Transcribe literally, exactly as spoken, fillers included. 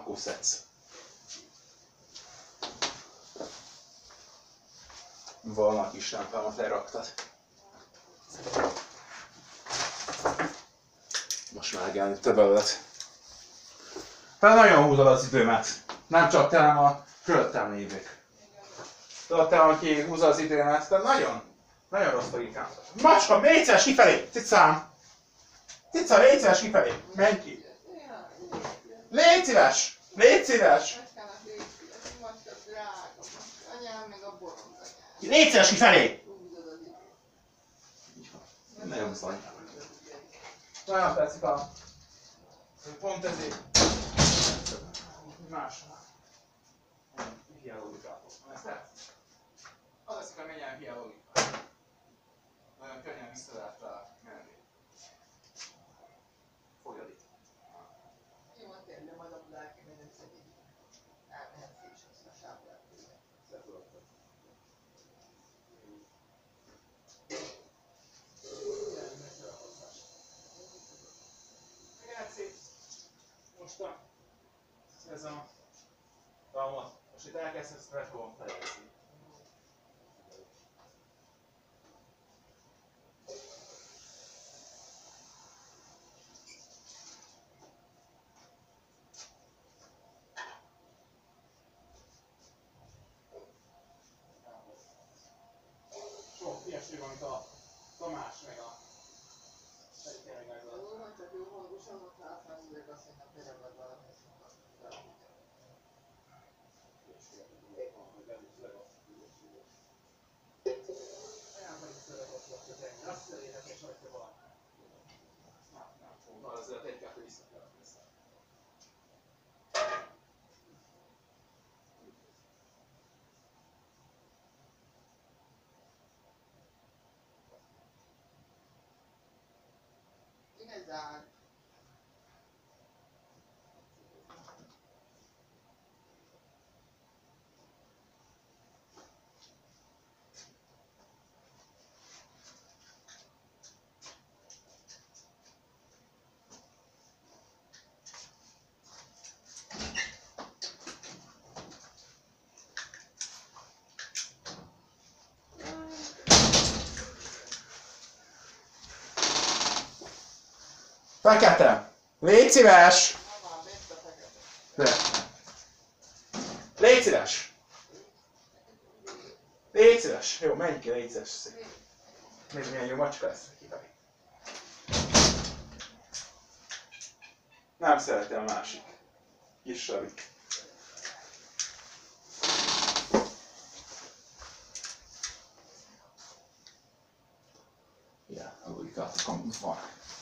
akkor szedsz. Vannak is lámpámat leraktad. Most már elnőtte belőled. Te nagyon húzod az időmet. Nem csak te, hanem a fölöttem lévők. Tudod te, aki húzza az időmet, de nagyon, nagyon rossz logikám. Macska, légy szíves kifelé! Cicám! Cica, légy szíves kifelé! Menj ki! Légy szíves! Légy szíves! Légy szíves kifelé! Nagyon szany. Nagyon tetszik a... Pont ezért... Más. Hialogikától. Ezt tetszik. Az eszik, hogy menjen hialogikát. Nagyon könnyen vissza lehet rá menni. Fogjad itt. Jó, hát tényleg majd a lelki menőt szedni. Elmehetsz és azt a sáblát. Grazie. Most a... Ez a... Talmat. Most itt elkezdesz, fel fogom fejezni. Sok ilyesmi van, mint a Tamás meg a... Szerintem meg meg a... Jó, hogy csak jó hangosan ott látszányodik, azt mondom, hogy teremlet valami sokat. Olyan, hogy szövegoszlott az ennyi. Azt szeréhez és hagyja valami. Nem, nem fogom. Na, azért egy-kettő vissza kell vissza. Igazán. Fekete! Légy szíves! De. Légy szíves! Légy szíves! Jó, menj ki, légy szíves. Nézd, milyen jó macska lesz kifelé. Nem szereti a másik. Kis savik. Ja, a logikát a kamusz van.